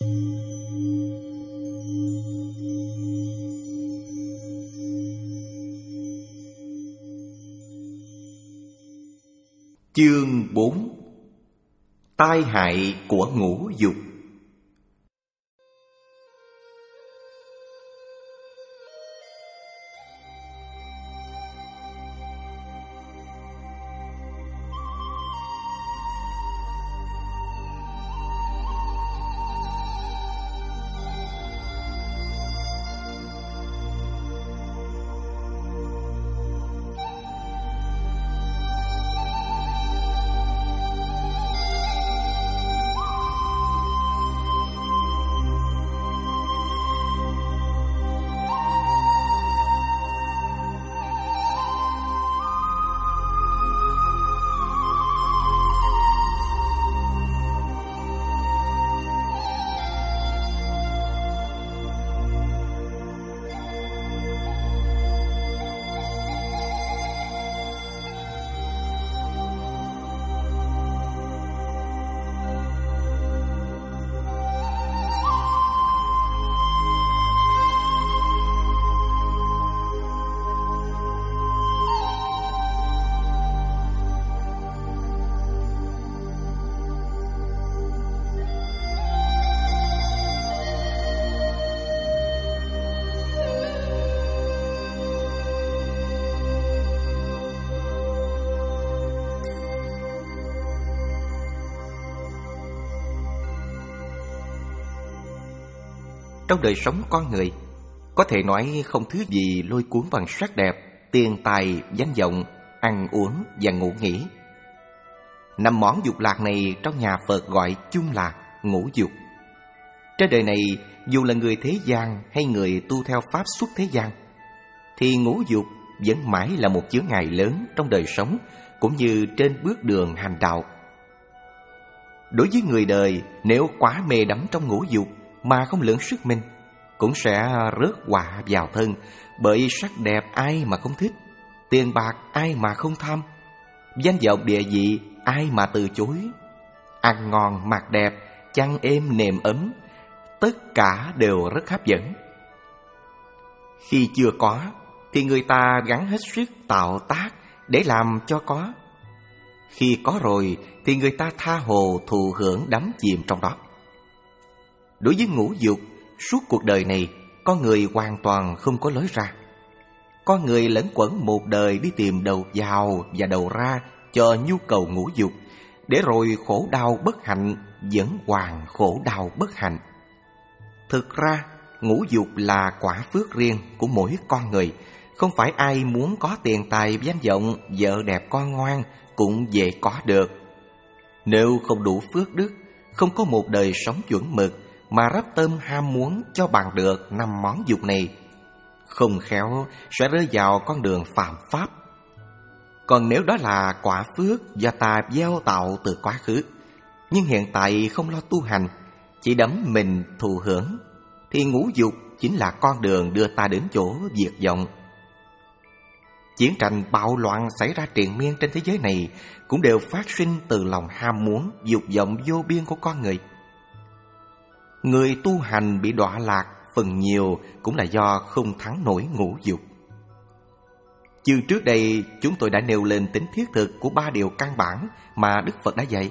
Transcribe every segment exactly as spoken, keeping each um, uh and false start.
Chương bốn. Tai hại của ngũ dục. Trong đời sống con người, có thể nói không thứ gì lôi cuốn bằng sắc đẹp, tiền tài, danh vọng, ăn uống và ngủ nghỉ. Năm món dục lạc này trong nhà Phật gọi chung là ngũ dục. Trên đời này, dù là người thế gian hay người tu theo pháp xuất thế gian, thì ngũ dục vẫn mãi là một chướng ngại lớn trong đời sống cũng như trên bước đường hành đạo. Đối với người đời, nếu quá mê đắm trong ngũ dục mà không lượng sức mình, cũng sẽ rớt họa vào thân. Bởi sắc đẹp ai mà không thích, tiền bạc ai mà không tham, danh vọng địa vị ai mà từ chối, ăn ngon mặc đẹp, chăn êm nệm ấm, tất cả đều rất hấp dẫn. Khi chưa có thì người ta gắng hết sức tạo tác để làm cho có. Khi có rồi thì người ta tha hồ thụ hưởng đắm chìm trong đó. Đối với ngũ dục, suốt cuộc đời này, con người hoàn toàn không có lối ra. Con người lẫn quẩn một đời đi tìm đầu vào và đầu ra cho nhu cầu ngũ dục, để rồi khổ đau bất hạnh vẫn hoàn khổ đau bất hạnh. Thực ra, ngũ dục là quả phước riêng của mỗi con người. Không phải ai muốn có tiền tài danh vọng, vợ đẹp con ngoan cũng dễ có được. Nếu không đủ phước đức, không có một đời sống chuẩn mực, mà rắp tâm ham muốn cho bằng được năm món dục này, không khéo sẽ rơi vào con đường phạm pháp. Còn nếu đó là quả phước do ta gieo tạo từ quá khứ, nhưng hiện tại không lo tu hành, chỉ đắm mình thụ hưởng, thì ngũ dục chính là con đường đưa ta đến chỗ diệt vong. Chiến tranh bạo loạn xảy ra triền miên trên thế giới này cũng đều phát sinh từ lòng ham muốn, dục vọng vô biên của con người. Người tu hành bị đọa lạc phần nhiều cũng là do không thắng nổi ngũ dục. Chương trước đây chúng tôi đã nêu lên tính thiết thực của ba điều căn bản mà Đức Phật đã dạy.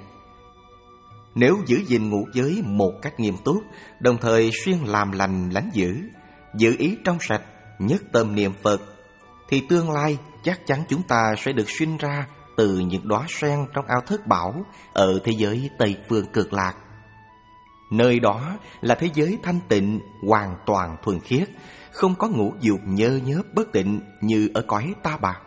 Nếu giữ gìn ngũ giới một cách nghiêm túc, đồng thời xuyên làm lành lánh dữ, giữ ý trong sạch, nhất tâm niệm Phật, thì tương lai chắc chắn chúng ta sẽ được sinh ra từ những đóa sen trong ao thất bảo ở thế giới Tây Phương Cực Lạc. Nơi đó là thế giới thanh tịnh, hoàn toàn thuần khiết, không có ngũ dục nhơ nhớp bất tịnh như ở cõi ta bà.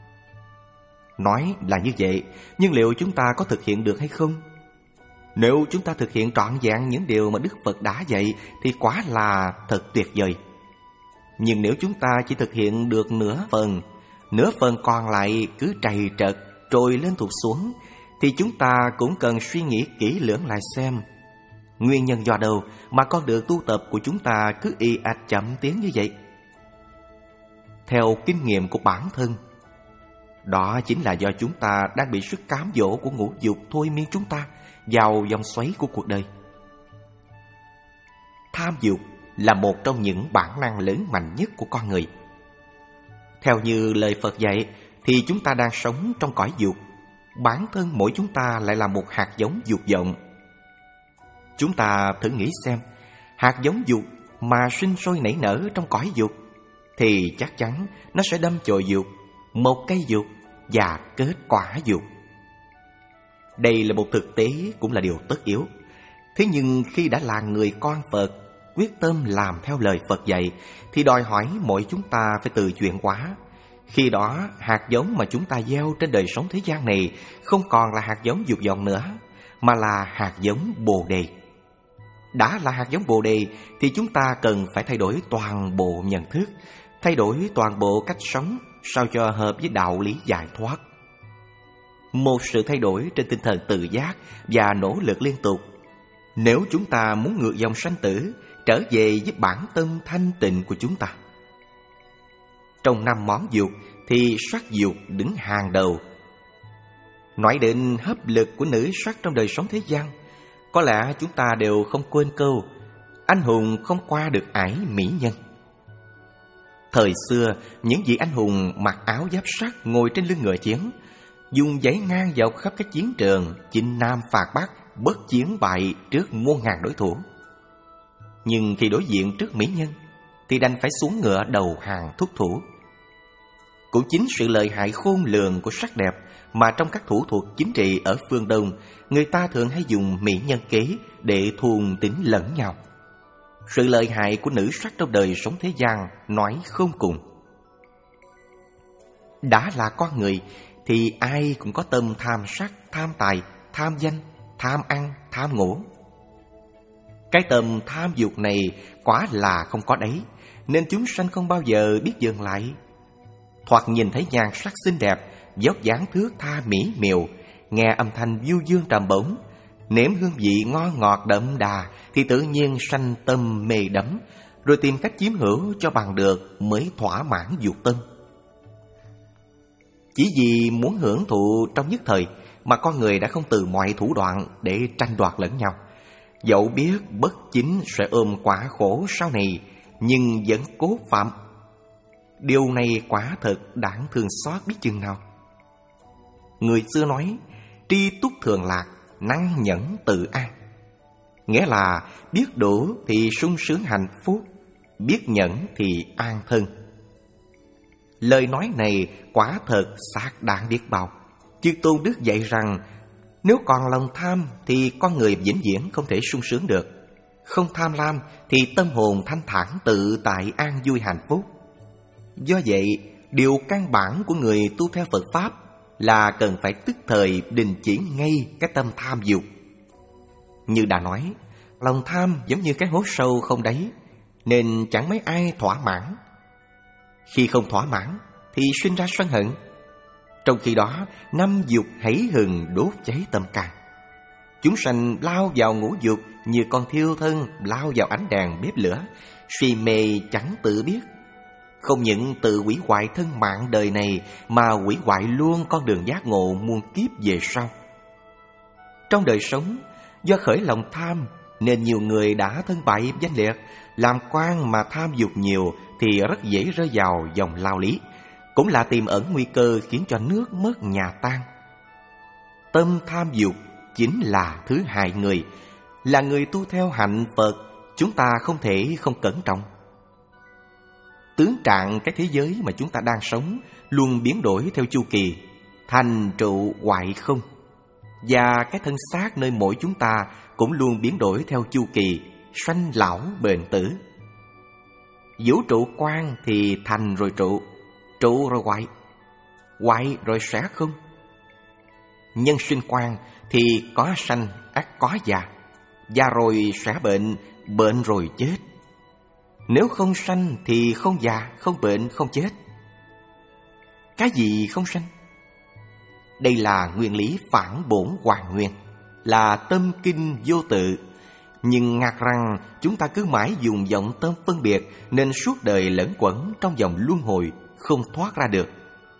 Nói là như vậy, nhưng liệu chúng ta có thực hiện được hay không? Nếu chúng ta thực hiện trọn vẹn những điều mà Đức Phật đã dạy thì quả là thật tuyệt vời. Nhưng nếu chúng ta chỉ thực hiện được nửa phần, nửa phần còn lại cứ trầy trật, trồi lên tụt xuống, thì chúng ta cũng cần suy nghĩ kỹ lưỡng lại xem nguyên nhân do đâu mà con đường tu tập của chúng ta cứ ì ạch chậm tiến như vậy. Theo kinh nghiệm của bản thân, đó chính là do chúng ta đang bị sức cám dỗ của ngũ dục thôi miên chúng ta vào vòng xoáy của cuộc đời. tham dục là một trong những bản năng lớn mạnh nhất của con người. Theo như lời Phật dạy thì chúng ta đang sống trong cõi dục. Bản thân mỗi chúng ta lại là một hạt giống dục vọng. Chúng ta thử nghĩ xem, hạt giống dục mà sinh sôi nảy nở trong cõi dục thì chắc chắn nó sẽ đâm chồi dục, một cây dục và kết quả dục. Đây là một thực tế, cũng là điều tất yếu. Thế nhưng khi đã là người con Phật, quyết tâm làm theo lời Phật dạy thì đòi hỏi mỗi chúng ta phải từ chuyển hóa. Khi đó, hạt giống mà chúng ta gieo trên đời sống thế gian này không còn là hạt giống dục vọng nữa, mà là hạt giống Bồ Đề. Đã là hạt giống Bồ Đề thì chúng ta cần phải thay đổi toàn bộ nhận thức, thay đổi toàn bộ cách sống sao cho hợp với đạo lý giải thoát. Một sự thay đổi trên tinh thần tự giác và nỗ lực liên tục. Nếu chúng ta muốn ngược dòng sanh tử, trở về với bản tâm thanh tịnh của chúng ta. Trong năm món dục thì sắc dục đứng hàng đầu. Nói đến hấp lực của nữ sắc trong đời sống thế gian, có lẽ chúng ta đều không quên câu anh hùng không qua được ải mỹ nhân. Thời xưa, những vị anh hùng mặc áo giáp sắt ngồi trên lưng ngựa chiến, dùng giấy ngang dọc khắp các chiến trường, chinh nam phạt bắc, bất chiến bại trước muôn ngàn đối thủ. Nhưng khi đối diện trước mỹ nhân thì đành phải xuống ngựa đầu hàng thúc thủ. Cũng chính sự lợi hại khôn lường của sắc đẹp mà trong các thủ thuật chính trị ở phương Đông, người ta thường hay dùng mỹ nhân kế để thôn tính lẫn nhau. Sự lợi hại của nữ sắc trong đời sống thế gian nói không cùng. Đã là con người thì ai cũng có tâm tham sắc, tham tài, tham danh, tham ăn, tham ngủ. Cái tâm tham dục này quả là không có đấy, nên chúng sanh không bao giờ biết dừng lại. Thoạt nhìn thấy nhan sắc xinh đẹp, vóc dáng thước tha mỹ miều, nghe âm thanh du dương trầm bổng, nếm hương vị ngon ngọt đậm đà thì tự nhiên sanh tâm mê đắm, rồi tìm cách chiếm hữu cho bằng được mới thỏa mãn dục tâm. Chỉ vì muốn hưởng thụ trong nhất thời mà con người đã không từ mọi thủ đoạn để tranh đoạt lẫn nhau. Dẫu biết bất chính sẽ ôm quả khổ sau này, nhưng vẫn cố phạm. Điều này quả thật đáng thương xót biết chừng nào. Người xưa nói, tri túc thường lạc, năng nhẫn tự an. Nghĩa là biết đủ thì sung sướng hạnh phúc, biết nhẫn thì an thân. Lời nói này quả thật xác đáng biết bao. Chư Tôn Đức dạy rằng, nếu còn lòng tham thì con người vĩnh viễn không thể sung sướng được. Không tham lam thì tâm hồn thanh thản tự tại an vui hạnh phúc. Do vậy, điều căn bản của người tu theo Phật Pháp là cần phải tức thời đình chỉ ngay cái tâm tham dục. Như đã nói, lòng tham giống như cái hố sâu không đáy, nên chẳng mấy ai thỏa mãn. Khi không thỏa mãn thì sinh ra sân hận. Trong khi đó, năm dục hãy hừng đốt cháy tâm can. Chúng sanh lao vào ngũ dục như con thiêu thân lao vào ánh đèn bếp lửa, si mê chẳng tự biết. Không những tự hủy hoại thân mạng đời này mà hủy hoại luôn con đường giác ngộ muôn kiếp về sau. Trong đời sống, do khởi lòng tham nên nhiều người đã thân bại danh liệt, làm quan mà tham dục nhiều thì rất dễ rơi vào dòng lao lý, cũng là tiềm ẩn nguy cơ khiến cho nước mất nhà tan. Tâm tham dục chính là thứ hại người. Là người tu theo hạnh Phật, chúng ta không thể không cẩn trọng. Tướng trạng cái thế giới mà chúng ta đang sống luôn biến đổi theo chu kỳ, thành trụ hoại không. Và cái thân xác nơi mỗi chúng ta cũng luôn biến đổi theo chu kỳ, sanh lão bền tử. Vũ trụ quan thì thành rồi trụ, trụ rồi hoại, hoại rồi sẽ không. Nhân sinh quan thì có sanh ắt có già, già rồi sẽ bệnh, bệnh rồi chết. Nếu không sanh thì không già, không bệnh, không chết. Cái gì không sanh? Đây là nguyên lý phản bổn hoàn nguyên, là tâm kinh vô tự. Nhưng ngạc rằng chúng ta cứ mãi dùng vọng tâm phân biệt, nên suốt đời lẫn quẩn trong vòng luân hồi, không thoát ra được.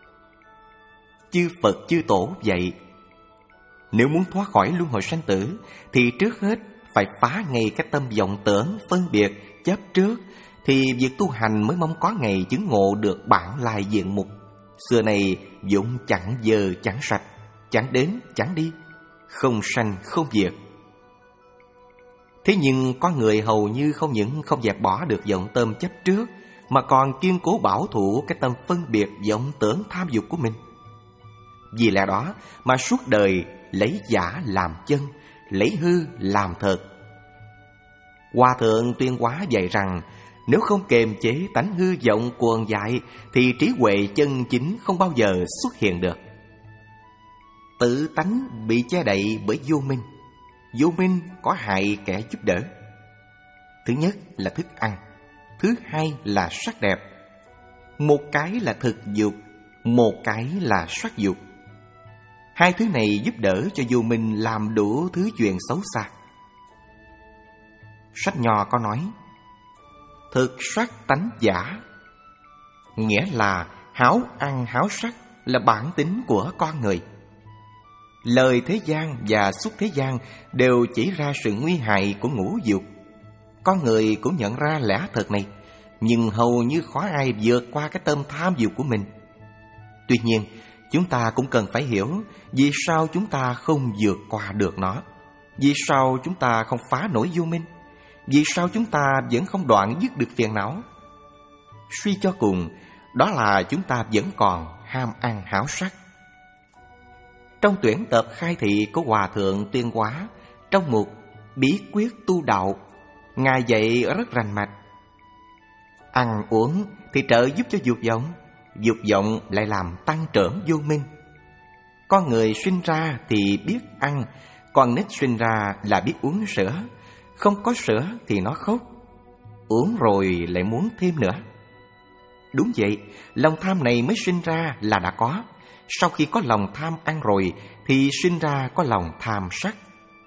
Chư Phật chư Tổ vậy, nếu muốn thoát khỏi luân hồi sanh tử thì trước hết phải phá ngay cái tâm vọng tưởng, phân biệt, chấp trước, thì việc tu hành mới mong có ngày chứng ngộ được bản lai diện mục. Xưa này vốn chẳng dơ chẳng sạch, chẳng đến chẳng đi, không sanh không diệt. Thế nhưng có người hầu như không những không dẹp bỏ được vọng tâm chấp trước, mà còn kiên cố bảo thủ cái tâm phân biệt vọng tưởng tham dục của mình. Vì lẽ đó mà suốt đời lấy giả làm chân, lấy hư làm thật. Hòa thượng Tuyên Hóa dạy rằng, nếu không kiềm chế tánh hư vọng cuồng dại thì trí huệ chân chính không bao giờ xuất hiện được. Tự tánh bị che đậy bởi vô minh. Vô minh có hại kẻ giúp đỡ. Thứ nhất là thức ăn, thứ hai là sắc đẹp. Một cái là thực dục, một cái là sắc dục. Hai thứ này giúp đỡ cho vô minh làm đủ thứ chuyện xấu xa. Sách Nho có nói, thực sắc tánh giả, nghĩa là háo ăn háo sắc là bản tính của con người. Lời thế gian và xuất thế gian đều chỉ ra sự nguy hại của ngũ dục. Con người cũng nhận ra lẽ thật này, nhưng hầu như khó ai vượt qua cái tâm tham dục của mình. Tuy nhiên, chúng ta cũng cần phải hiểu vì sao chúng ta không vượt qua được nó. Vì sao chúng ta không phá nổi vô minh? Vì sao chúng ta vẫn không đoạn dứt được phiền não? Suy cho cùng, đó là chúng ta vẫn còn ham ăn háo sắc. Trong tuyển tập khai thị của Hòa thượng Tuyên Hóa, trong mục Bí quyết tu đạo, Ngài dạy rất rành mạch. Ăn uống thì trợ giúp cho dục vọng, dục vọng lại làm tăng trưởng vô minh. Con người sinh ra thì biết ăn, con nít sinh ra là biết uống sữa. Không có sữa thì nó khóc, uống rồi lại muốn thêm nữa. Đúng vậy, lòng tham này mới sinh ra là đã có. Sau khi có lòng tham ăn rồi thì sinh ra có lòng tham sắc.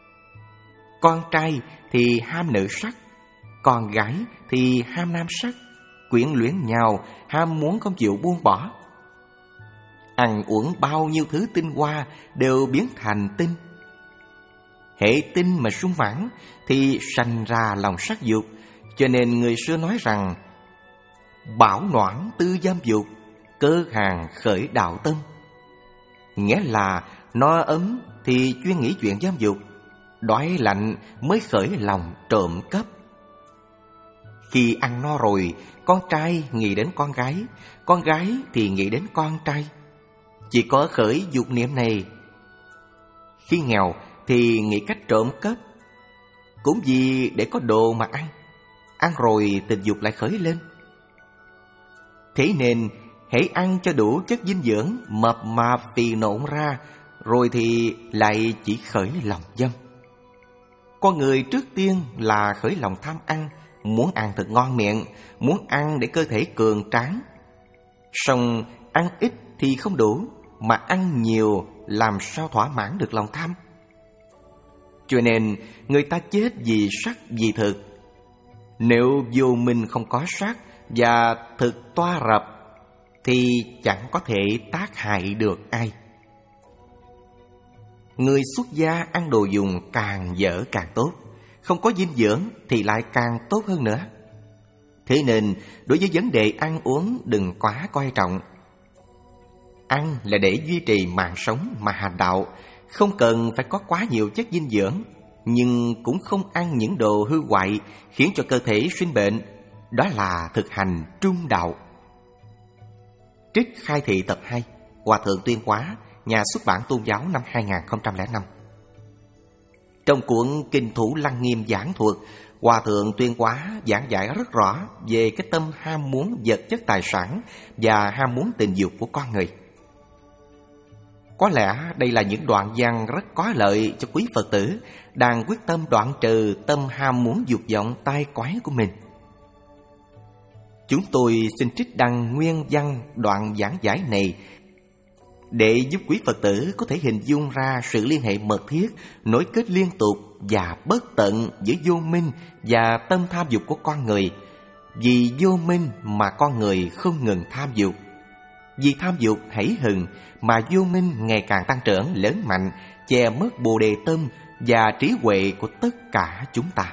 Con trai thì ham nữ sắc, con gái thì ham nam sắc, quyến luyến nhau, ham muốn không chịu buông bỏ. Ăn uống bao nhiêu thứ tinh hoa đều biến thành tinh. Hệ tinh mà sung mãn thì sanh ra lòng sắc dục. Cho nên người xưa nói rằng, bảo noãn tư giam dục, cơ hàng khởi đạo tâm. Nghĩa là no ấm thì chuyên nghĩ chuyện giam dục, đói lạnh mới khởi lòng trộm cắp. Khi ăn no rồi, con trai nghĩ đến con gái, con gái thì nghĩ đến con trai. Chỉ có khởi dục niệm này. Khi nghèo thì nghĩ cách trộm cắp, cũng vì để có đồ mà ăn. Ăn rồi tình dục lại khởi lên. Thế nên hễ ăn cho đủ chất dinh dưỡng, mập mạp phì nộn ra, rồi thì lại chỉ khởi lòng dâm. Con người trước tiên là khởi lòng tham ăn, muốn ăn thật ngon miệng, muốn ăn để cơ thể cường tráng. Song ăn ít thì không đủ, mà ăn nhiều làm sao thỏa mãn được lòng tham. Cho nên người ta chết vì sắc vì thực. Nếu vô minh không có sắc và thực toa rập thì chẳng có thể tác hại được ai. Người xuất gia ăn đồ dùng càng dở càng tốt, không có dinh dưỡng thì lại càng tốt hơn nữa. Thế nên đối với vấn đề ăn uống đừng quá coi trọng. Ăn là để duy trì mạng sống mà hành đạo, không cần phải có quá nhiều chất dinh dưỡng, nhưng cũng không ăn những đồ hư hoại khiến cho cơ thể sinh bệnh. Đó là thực hành trung đạo. Trích khai thị tập hai, Hòa thượng Tuyên Hóa, nhà xuất bản Tôn giáo năm hai nghìn không trăm lẻ năm. Trong cuốn Kinh Thủ Lăng Nghiêm giảng thuật, Hòa thượng Tuyên Hóa giảng giải rất rõ về cái tâm ham muốn vật chất tài sản và ham muốn tình dục của con người. Có lẽ đây là những đoạn văn rất có lợi cho quý Phật tử đang quyết tâm đoạn trừ tâm ham muốn dục vọng tai quái của mình. Chúng tôi xin trích đăng nguyên văn đoạn giảng giải này để giúp quý Phật tử có thể hình dung ra sự liên hệ mật thiết, nối kết liên tục và bất tận giữa vô minh và tâm tham dục của con người. Vì vô minh mà con người không ngừng tham dục. Vì tham dục hẫy hừng mà vô minh ngày càng tăng trưởng lớn mạnh, che mất bồ đề tâm, và trí huệ của tất cả chúng ta.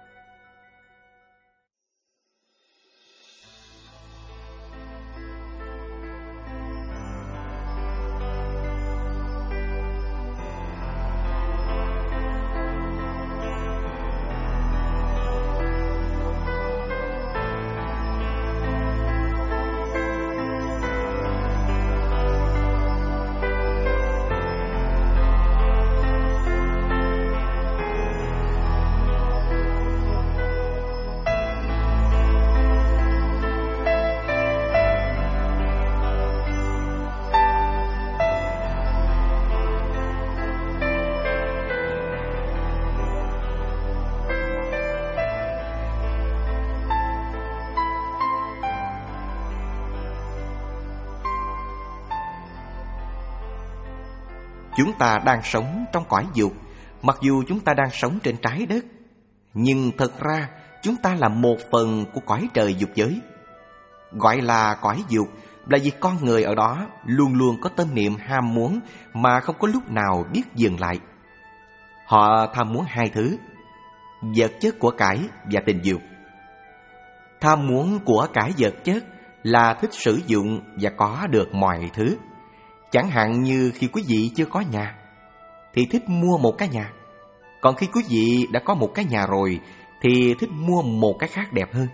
Chúng ta đang sống trong cõi dục, mặc dù chúng ta đang sống trên trái đất, nhưng thật ra chúng ta là một phần của cõi trời dục giới. Gọi là cõi dục là vì con người ở đó luôn luôn có tâm niệm ham muốn mà không có lúc nào biết dừng lại. Họ tham muốn hai thứ: vật chất của cải và tình dục. Tham muốn của cải vật chất là thích sử dụng và có được mọi thứ. Chẳng hạn như khi quý vị chưa có nhà thì thích mua một cái nhà, còn khi quý vị đã có một cái nhà rồi thì thích mua một cái khác đẹp hơn.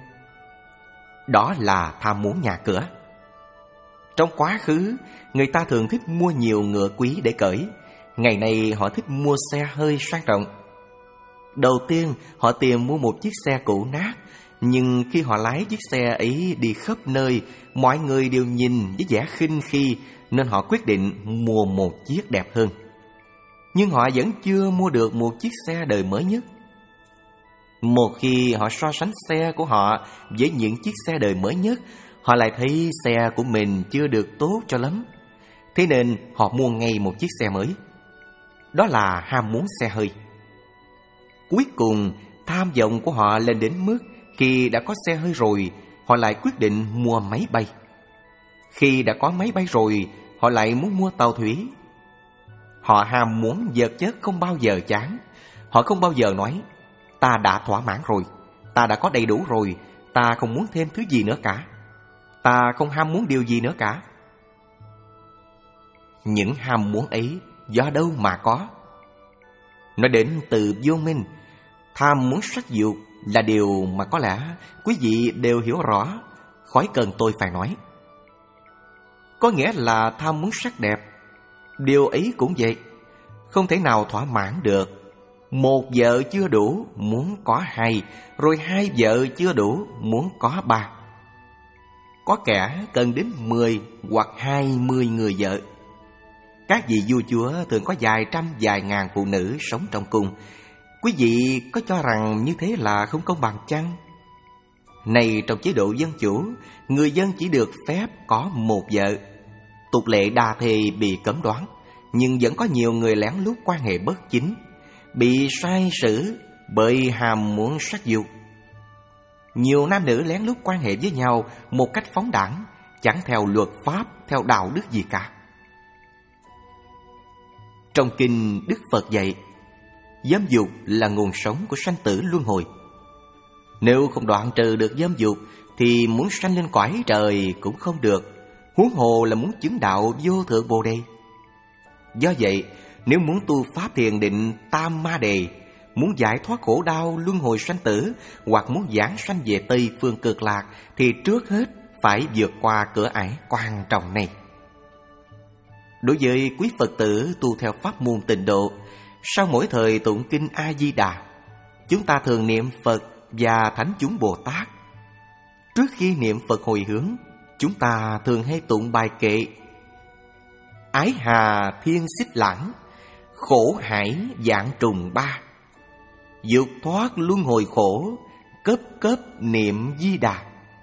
Đó là tham muốn nhà cửa. Trong quá khứ, người ta thường thích mua nhiều ngựa quý để cưỡi. Ngày nay họ thích mua xe hơi sang trọng. Đầu tiên họ tìm mua một chiếc xe cũ nát, nhưng khi họ lái chiếc xe ấy đi khắp nơi, mọi người đều nhìn với vẻ khinh khi, nên họ quyết định mua một chiếc đẹp hơn. Nhưng họ vẫn chưa mua được một chiếc xe đời mới nhất. Một khi họ so sánh xe của họ với những chiếc xe đời mới nhất, họ lại thấy xe của mình chưa được tốt cho lắm. Thế nên họ mua ngay một chiếc xe mới. Đó là ham muốn xe hơi. Cuối cùng, tham vọng của họ lên đến mức khi đã có xe hơi rồi, họ lại quyết định mua máy bay. Khi đã có máy bay rồi, họ lại muốn mua tàu thủy. Họ ham muốn vật chất không bao giờ chán. Họ không bao giờ nói: ta đã thỏa mãn rồi, ta đã có đầy đủ rồi, ta không muốn thêm thứ gì nữa cả, ta không ham muốn điều gì nữa cả. Những ham muốn ấy do đâu mà có? Nó đến từ vô minh. Tham muốn sắc dục là điều mà có lẽ quý vị đều hiểu rõ, khỏi cần tôi phải nói. Có nghĩa là tham muốn sắc đẹp. Điều ấy cũng vậy, không thể nào thỏa mãn được. Một vợ chưa đủ, muốn có hai, rồi hai vợ chưa đủ, muốn có ba. Có kẻ cần đến mười hoặc hai mươi người vợ. Các vị vua chúa thường có vài trăm vài ngàn phụ nữ sống trong cung. Quý vị có cho rằng như thế là không công bằng chăng? Này, trong chế độ dân chủ, người dân chỉ được phép có một vợ. Tục lệ đa thê bị cấm đoán, nhưng vẫn có nhiều người lén lút quan hệ bất chính, bị sai xử bởi ham muốn sắc dục. Nhiều nam nữ lén lút quan hệ với nhau một cách phóng đãng, chẳng theo luật pháp, theo đạo đức gì cả. Trong kinh, Đức Phật dạy, dâm dục là nguồn sống của sanh tử luân hồi. Nếu không đoạn trừ được dâm dục thì muốn sanh lên cõi trời cũng không được, huống hồ là muốn chứng đạo vô thượng Bồ Đề. Do vậy, nếu muốn tu pháp thiền định tam ma đề, muốn giải thoát khổ đau luân hồi sanh tử, hoặc muốn giảng sanh về Tây phương cực lạc, thì trước hết phải vượt qua cửa ải quan trọng này. Đối với quý Phật tử tu theo pháp môn Tịnh Độ, sau mỗi thời tụng kinh A Di Đà, chúng ta thường niệm Phật và thánh chúng Bồ Tát. Trước khi niệm Phật hồi hướng, chúng ta thường hay tụng bài kệ: ái hà thiên xích lãng, khổ hải vạn trùng ba, dục thoát luân hồi khổ, cấp cấp niệm Di Đà.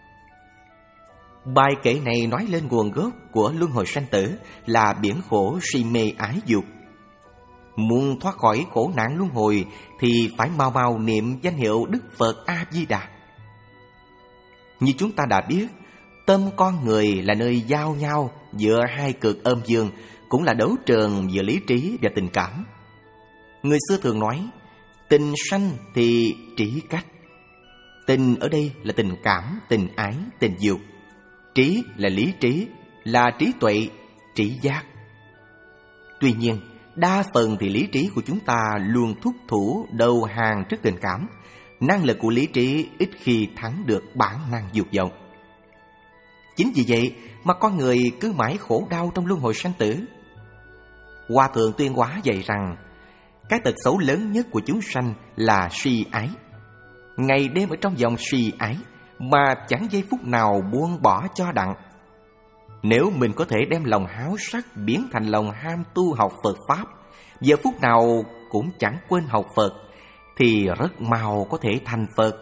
Bài kệ này nói lên nguồn gốc của luân hồi sanh tử là biển khổ si mê ái dục. Muốn thoát khỏi khổ nạn luân hồi thì phải mau mau niệm danh hiệu Đức Phật A Di Đà. Như chúng ta đã biết, tâm con người là nơi giao nhau giữa hai cực âm dương, cũng là đấu trường giữa lý trí và tình cảm. Người xưa thường nói, tình sanh thì trí cách. Tình ở đây là tình cảm, tình ái, tình dục. Trí là lý trí, là trí tuệ, trí giác. Tuy nhiên, đa phần thì lý trí của chúng ta luôn thúc thủ đầu hàng trước tình cảm. Năng lực của lý trí ít khi thắng được bản năng dục vọng. Chính vì vậy mà con người cứ mãi khổ đau trong luân hồi sanh tử. Hòa thượng Tuyên Hóa dạy rằng, cái tật xấu lớn nhất của chúng sanh là si ái. Ngày đêm ở trong dòng si ái mà chẳng giây phút nào buông bỏ cho đặng. Nếu mình có thể đem lòng háo sắc biến thành lòng ham tu học Phật Pháp, giờ phút nào cũng chẳng quên học Phật, thì rất mau có thể thành Phật.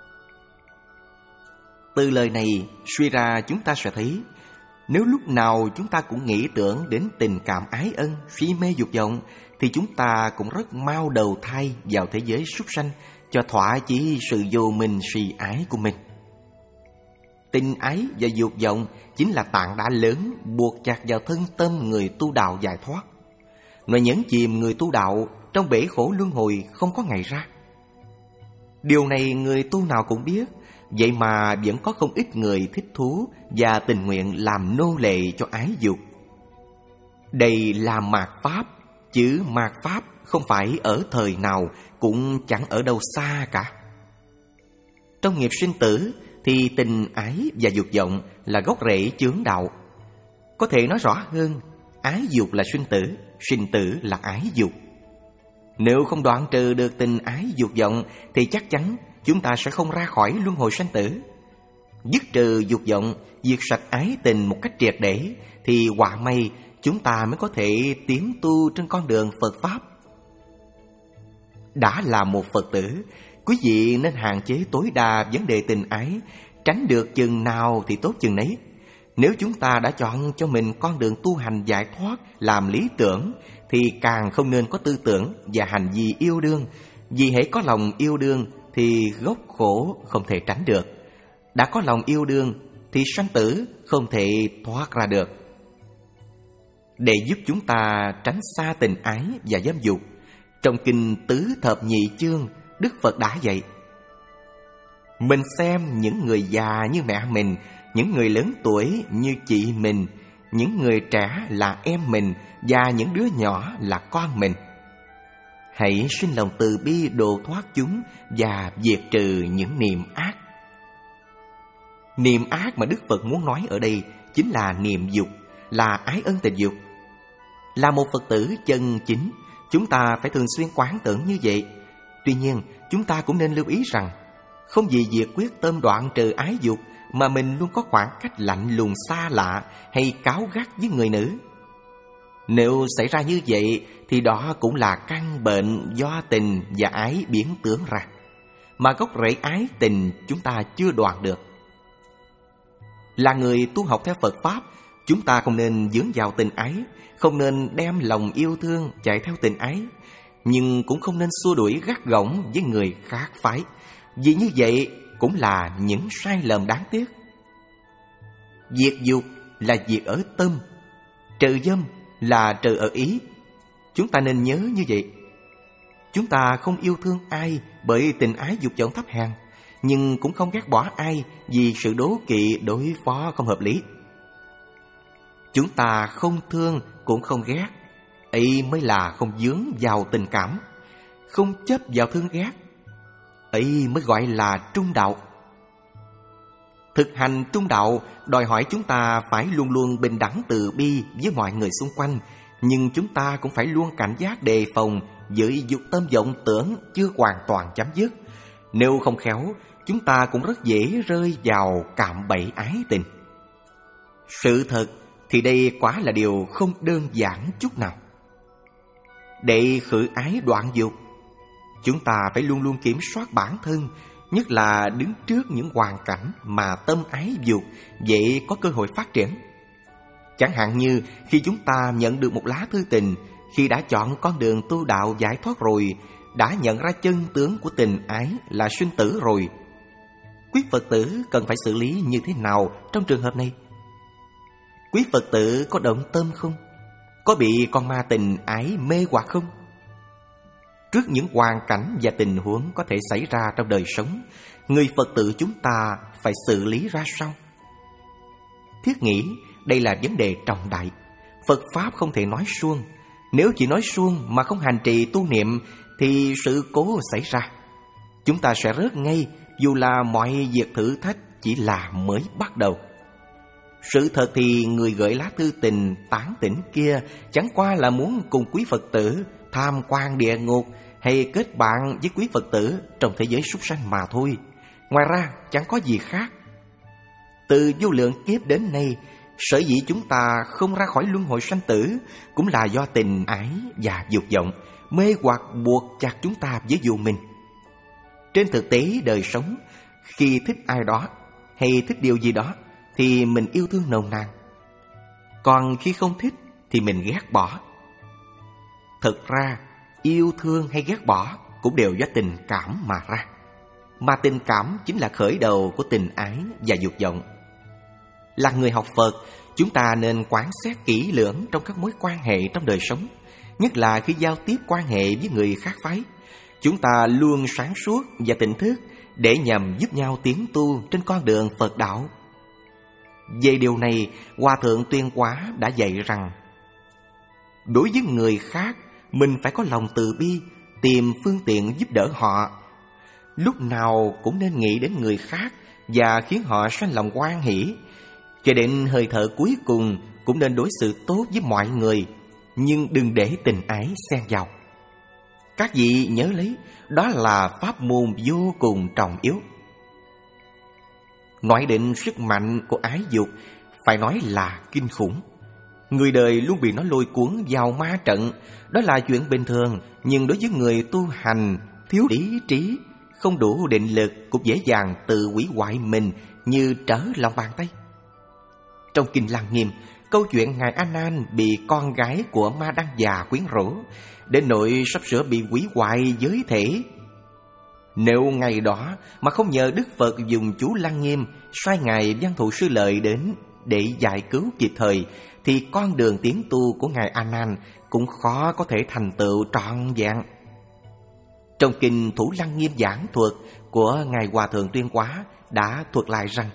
Từ lời này suy ra chúng ta sẽ thấy, nếu lúc nào chúng ta cũng nghĩ tưởng đến tình cảm ái ân, si mê dục vọng, thì chúng ta cũng rất mau đầu thai vào thế giới súc sanh, cho thỏa chí sự vô minh si ái của mình. Tình ái và dục vọng chính là tảng đá lớn buộc chặt vào thân tâm người tu đạo giải thoát. Nó nhấn chìm người tu đạo trong bể khổ luân hồi không có ngày ra. Điều này người tu nào cũng biết, vậy mà vẫn có không ít người thích thú và tình nguyện làm nô lệ cho ái dục. Đây là mạt pháp, chứ mạt pháp không phải ở thời nào cũng chẳng ở đâu xa cả. Trong nghiệp sinh tử thì tình ái và dục vọng là gốc rễ chướng đạo. Có thể nói rõ hơn, ái dục là sinh tử, sinh tử là ái dục. Nếu không đoạn trừ được tình ái dục vọng thì chắc chắn chúng ta sẽ không ra khỏi luân hồi sanh tử. Dứt trừ dục vọng, diệt sạch ái tình một cách triệt để, thì họa may chúng ta mới có thể tiến tu trên con đường Phật Pháp. Đã là một Phật tử, quý vị nên hạn chế tối đa vấn đề tình ái, tránh được chừng nào thì tốt chừng nấy. Nếu chúng ta đã chọn cho mình con đường tu hành giải thoát làm lý tưởng, thì càng không nên có tư tưởng và hành vi yêu đương. Vì hễ có lòng yêu đương thì gốc khổ không thể tránh được. Đã có lòng yêu đương thì sanh tử không thể thoát ra được. Để giúp chúng ta tránh xa tình ái và dâm dục, trong kinh Tứ Thập Nhị Chương, Đức Phật đã dạy: mình xem những người già như mẹ mình, những người lớn tuổi như chị mình, những người trẻ là em mình, và những đứa nhỏ là con mình. Hãy sinh lòng từ bi độ thoát chúng và diệt trừ những niệm ác. Niệm ác mà Đức Phật muốn nói ở đây chính là niệm dục, là ái ân tình dục. Là một Phật tử chân chính, chúng ta phải thường xuyên quán tưởng như vậy. Tuy nhiên, chúng ta cũng nên lưu ý rằng, không vì việc quyết tâm đoạn trừ ái dục mà mình luôn có khoảng cách lạnh lùng xa lạ hay cáu gắt với người nữ. Nếu xảy ra như vậy thì đó cũng là căn bệnh do tình và ái biến tướng ra, mà gốc rễ ái tình chúng ta chưa đoạn được. Là người tu học theo Phật Pháp, chúng ta không nên dướng vào tình ái, không nên đem lòng yêu thương chạy theo tình ái, nhưng cũng không nên xua đuổi gắt gỏng với người khác phái, vì như vậy cũng là những sai lầm đáng tiếc. Diệt dục là diệt ở tâm, trừ dâm là trừ ở ý. Chúng ta nên nhớ như vậy. Chúng ta không yêu thương ai bởi tình ái dục vọng thấp hèn, nhưng cũng không ghét bỏ ai vì sự đố kỵ đối phó không hợp lý. Chúng ta không thương cũng không ghét, ấy mới là không dướng vào tình cảm, không chấp vào thương ghét, ấy mới gọi là trung đạo. Thực hành trung đạo đòi hỏi chúng ta phải luôn luôn bình đẳng từ bi với mọi người xung quanh, nhưng chúng ta cũng phải luôn cảnh giác đề phòng với dục tâm vọng tưởng chưa hoàn toàn chấm dứt. Nếu không khéo, chúng ta cũng rất dễ rơi vào cạm bẫy ái tình. Sự thật thì đây quả là điều không đơn giản chút nào. Để khử ái đoạn dục, chúng ta phải luôn luôn kiểm soát bản thân, nhất là đứng trước những hoàn cảnh mà tâm ái dục dễ có cơ hội phát triển. Chẳng hạn như khi chúng ta nhận được một lá thư tình, khi đã chọn con đường tu đạo giải thoát rồi, đã nhận ra chân tướng của tình ái là sinh tử rồi, quý Phật tử cần phải xử lý như thế nào trong trường hợp này? Quý Phật tử có động tâm không? Có bị con ma tình ái mê hoặc không? Trước những hoàn cảnh và tình huống có thể xảy ra trong đời sống, người Phật tử chúng ta phải xử lý ra sao? Thiết nghĩ đây là vấn đề trọng đại. Phật Pháp không thể nói suông. Nếu chỉ nói suông mà không hành trì tu niệm thì sự cố xảy ra. Chúng ta sẽ rớt ngay, dù là mọi việc thử thách chỉ là mới bắt đầu. Sự thật thì người gửi lá thư tình tán tỉnh kia chẳng qua là muốn cùng quý Phật tử tham quan địa ngục hay kết bạn với quý Phật tử trong thế giới súc sanh mà thôi. Ngoài ra chẳng có gì khác. Từ vô lượng kiếp đến nay, sở dĩ chúng ta không ra khỏi luân hồi sanh tử cũng là do tình ái và dục vọng mê hoặc buộc chặt chúng ta với vô minh. Trên thực tế đời sống, khi thích ai đó hay thích điều gì đó thì mình yêu thương nồng nàn. Còn khi không thích thì mình ghét bỏ. Thực ra, yêu thương hay ghét bỏ cũng đều do tình cảm mà ra. Mà tình cảm chính là khởi đầu của tình ái và dục vọng. Là người học Phật, chúng ta nên quán xét kỹ lưỡng trong các mối quan hệ trong đời sống, nhất là khi giao tiếp quan hệ với người khác phái. Chúng ta luôn sáng suốt và tỉnh thức để nhằm giúp nhau tiến tu trên con đường Phật đạo. Về điều này, Hòa Thượng Tuyên Hóa đã dạy rằng đối với người khác, mình phải có lòng từ bi, tìm phương tiện giúp đỡ họ. Lúc nào cũng nên nghĩ đến người khác và khiến họ sanh lòng hoan hỷ. Cho đến hơi thở cuối cùng cũng nên đối xử tốt với mọi người, nhưng đừng để tình ái xen vào. Các vị nhớ lấy, đó là pháp môn vô cùng trọng yếu. Nói đến sức mạnh của ái dục, phải nói là kinh khủng. Người đời luôn bị nó lôi cuốn vào ma trận. Đó là chuyện bình thường, nhưng đối với người tu hành thiếu lý trí, không đủ định lực, cũng dễ dàng tự hủy hoại mình như trở lòng bàn tay. Trong Kinh Lăng Nghiêm, câu chuyện Ngài A Nan bị con gái của Ma Đăng Già quyến rũ, đến nỗi sắp sửa bị hủy hoại giới thể. Nếu ngày đó mà không nhờ Đức Phật dùng chú Lăng Nghiêm sai Ngài Văn Thù Sư Lợi đến để giải cứu kịp thời, thì con đường tiến tu của Ngài A Nan cũng khó có thể thành tựu trọn vẹn. Trong Kinh Thủ Lăng Nghiêm giảng thuật của Ngài Hòa Thượng Tuyên Hóa đã thuật lại rằng: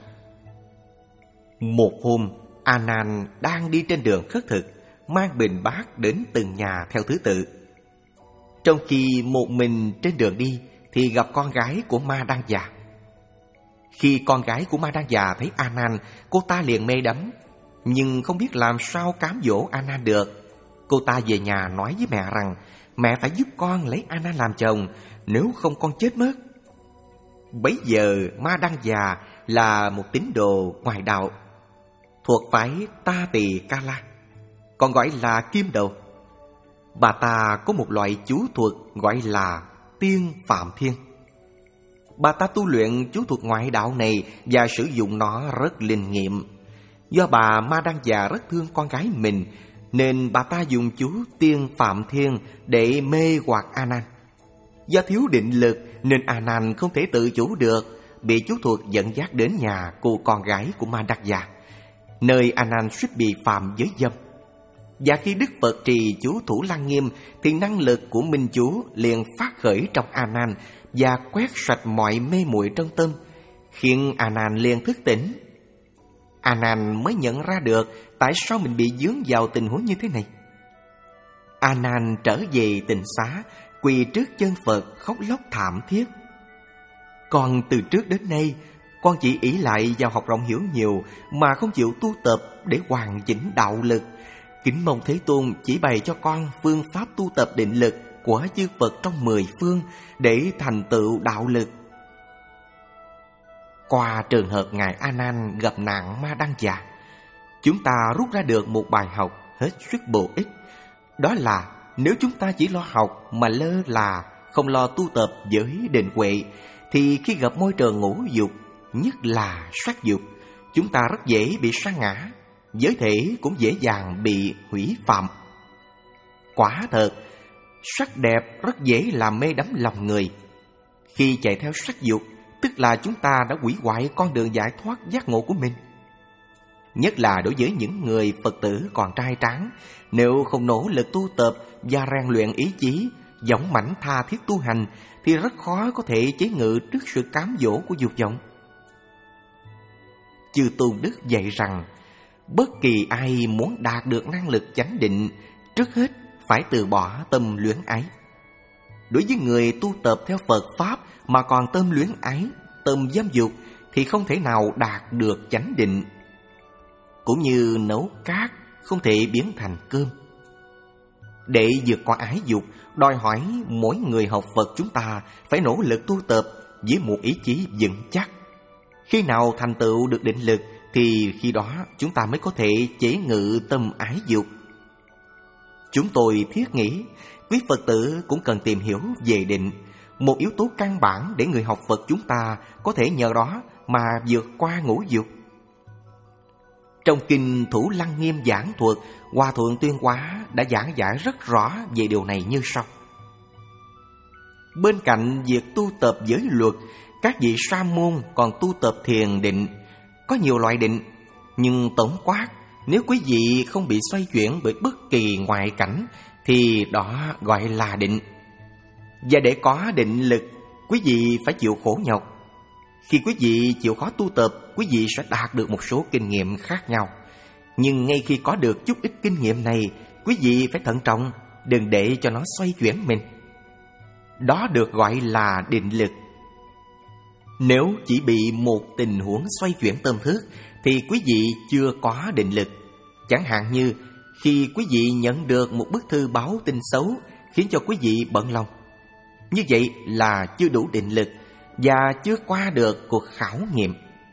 một hôm, A Nan đang đi trên đường khất thực, mang bình bát đến từng nhà theo thứ tự. Trong khi một mình trên đường đi thì gặp con gái của Ma Đăng Già. Khi con gái của Ma Đăng Già thấy A Nan, cô ta liền mê đắm, nhưng không biết làm sao cám dỗ A Nan được. Cô ta về nhà nói với mẹ rằng mẹ phải giúp con lấy A Nan làm chồng, nếu không con chết mất. Bấy giờ Ma Đăng Già là một tín đồ ngoại đạo, thuộc phái Ta Tỳ Ca La, còn gọi là Kim Đầu. Bà ta có một loại chú thuật gọi là Tiên Phạm Thiên. Bà ta tu luyện chú thuật ngoại đạo này và sử dụng nó rất linh nghiệm. Do bà Ma Đăng Già rất thương con gái mình, nên bà ta dùng chú Tiên Phạm Thiên để mê hoặc A Nan. Do thiếu định lực nên A Nan không thể tự chủ được, bị chú thuật dẫn dắt đến nhà cô con gái của Ma Đăng Già, nơi A Nan suýt bị phạm giới dâm. Và khi Đức Phật trì chú Thủ Lăng Nghiêm thì năng lực của minh chú liền phát khởi trong A Nan và quét sạch mọi mê muội trong tâm, khiến A Nan liền thức tỉnh. A Nan mới nhận ra được tại sao mình bị dướng vào tình huống như thế này. A Nan trở về tịnh xá, quỳ trước chân Phật khóc lóc thảm thiết. Con từ trước đến nay, con chỉ ỷ lại vào học rộng hiểu nhiều mà không chịu tu tập để hoàn chỉnh đạo lực. Kính mong Thế Tôn chỉ bày cho con phương pháp tu tập định lực của chư Phật trong mười phương để thành tựu đạo lực. Qua trường hợp Ngài A Nan gặp nạn Ma Đăng Già, chúng ta rút ra được một bài học hết sức bổ ích. Đó là nếu chúng ta chỉ lo học mà lơ là, không lo tu tập với định huệ, thì khi gặp môi trường ngũ dục, nhất là sắc dục, chúng ta rất dễ bị sa ngã, giới thể cũng dễ dàng bị hủy phạm. Quả thật, sắc đẹp rất dễ làm mê đắm lòng người. Khi chạy theo sắc dục, tức là chúng ta đã hủy hoại con đường giải thoát giác ngộ của mình. Nhất là đối với những người Phật tử còn trai tráng, nếu không nỗ lực tu tập và rèn luyện ý chí dũng mãnh tha thiết tu hành thì rất khó có thể chế ngự trước sự cám dỗ của dục vọng. Chư Tôn Đức dạy rằng, bất kỳ ai muốn đạt được năng lực chánh định, trước hết phải từ bỏ tâm luyến ái. Đối với người tu tập theo Phật Pháp mà còn tâm luyến ái, tâm dâm dục thì không thể nào đạt được chánh định. Cũng như nấu cát không thể biến thành cơm. Để vượt qua ái dục, đòi hỏi mỗi người học Phật chúng ta phải nỗ lực tu tập với một ý chí vững chắc. Khi nào thành tựu được định lực thì khi đó chúng ta mới có thể chế ngự tâm ái dục. Chúng tôi thiết nghĩ quý Phật tử cũng cần tìm hiểu về định, một yếu tố căn bản để người học Phật chúng ta có thể nhờ đó mà vượt qua ngũ dục. Trong kinh Thủ Lăng Nghiêm giảng thuật, Hòa Thượng Tuyên Hóa đã giảng giải rất rõ về điều này như sau. Bên cạnh việc tu tập giới luật, các vị sa môn còn tu tập thiền định. Có nhiều loại định, nhưng tổng quát, nếu quý vị không bị xoay chuyển bởi bất kỳ ngoại cảnh thì đó gọi là định. Và để có định lực, quý vị phải chịu khổ nhọc. Khi quý vị chịu khó tu tập, quý vị sẽ đạt được một số kinh nghiệm khác nhau. Nhưng ngay khi có được chút ít kinh nghiệm này, quý vị phải thận trọng, đừng để cho nó xoay chuyển mình. Đó được gọi là định lực. Nếu chỉ bị một tình huống xoay chuyển tâm thức thì quý vị chưa có định lực. Chẳng hạn như khi quý vị nhận được một bức thư báo tin xấu khiến cho quý vị bận lòng. Như vậy là chưa đủ định lực và chưa qua được cuộc khảo nghiệm.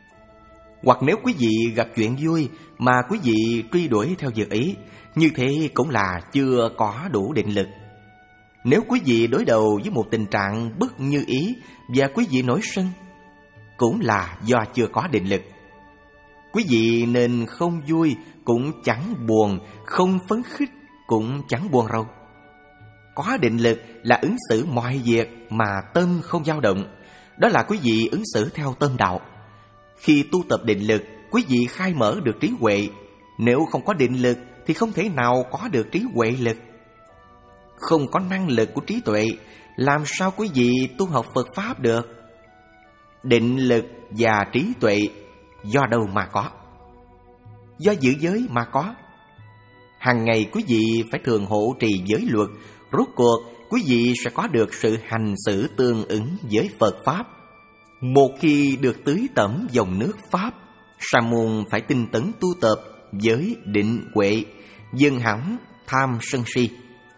Hoặc nếu quý vị gặp chuyện vui mà quý vị truy đuổi theo dự ý, như thế cũng là chưa có đủ định lực. Nếu quý vị đối đầu với một tình trạng bất như ý và quý vị nổi sân, cũng là do chưa có định lực. Quý vị nên không vui cũng chẳng buồn, không phấn khích cũng chẳng buồn rầu. Có định lực là ứng xử mọi việc mà tâm không dao động. Đó là quý vị ứng xử theo tâm đạo. Khi tu tập định lực, quý vị khai mở được trí huệ. Nếu không có định lực thì không thể nào có được trí huệ lực. Không có năng lực của trí tuệ, làm sao quý vị tu học Phật Pháp được? Định lực và trí tuệ do đâu mà có? Do giữ giới mà có. Hàng ngày quý vị phải thường hộ trì giới luật, rốt cuộc quý vị sẽ có được sự hành xử tương ứng với Phật Pháp. Một khi được tưới tẩm dòng nước Pháp, sa môn phải tinh tấn tu tập giới định huệ, dừng hẳn tham sân si.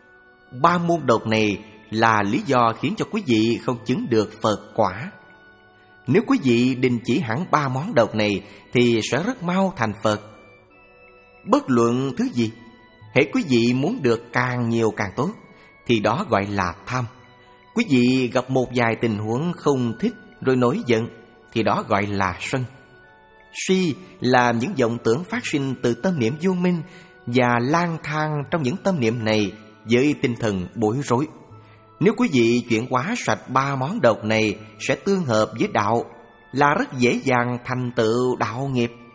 Ba môn độc này là lý do khiến cho quý vị không chứng được Phật quả. Nếu quý vị đình chỉ hẳn ba món độc này thì sẽ rất mau thành Phật. Bất luận thứ gì, hễ quý vị muốn được càng nhiều càng tốt thì đó gọi là tham. Quý vị gặp một vài tình huống không thích rồi nổi giận thì đó gọi là sân. Si là những vọng tưởng phát sinh từ tâm niệm vô minh và lang thang trong những tâm niệm này với tinh thần bối rối. Nếu quý vị chuyển hóa sạch ba món độc này sẽ tương hợp với đạo, là rất dễ dàng thành tựu đạo nghiệp.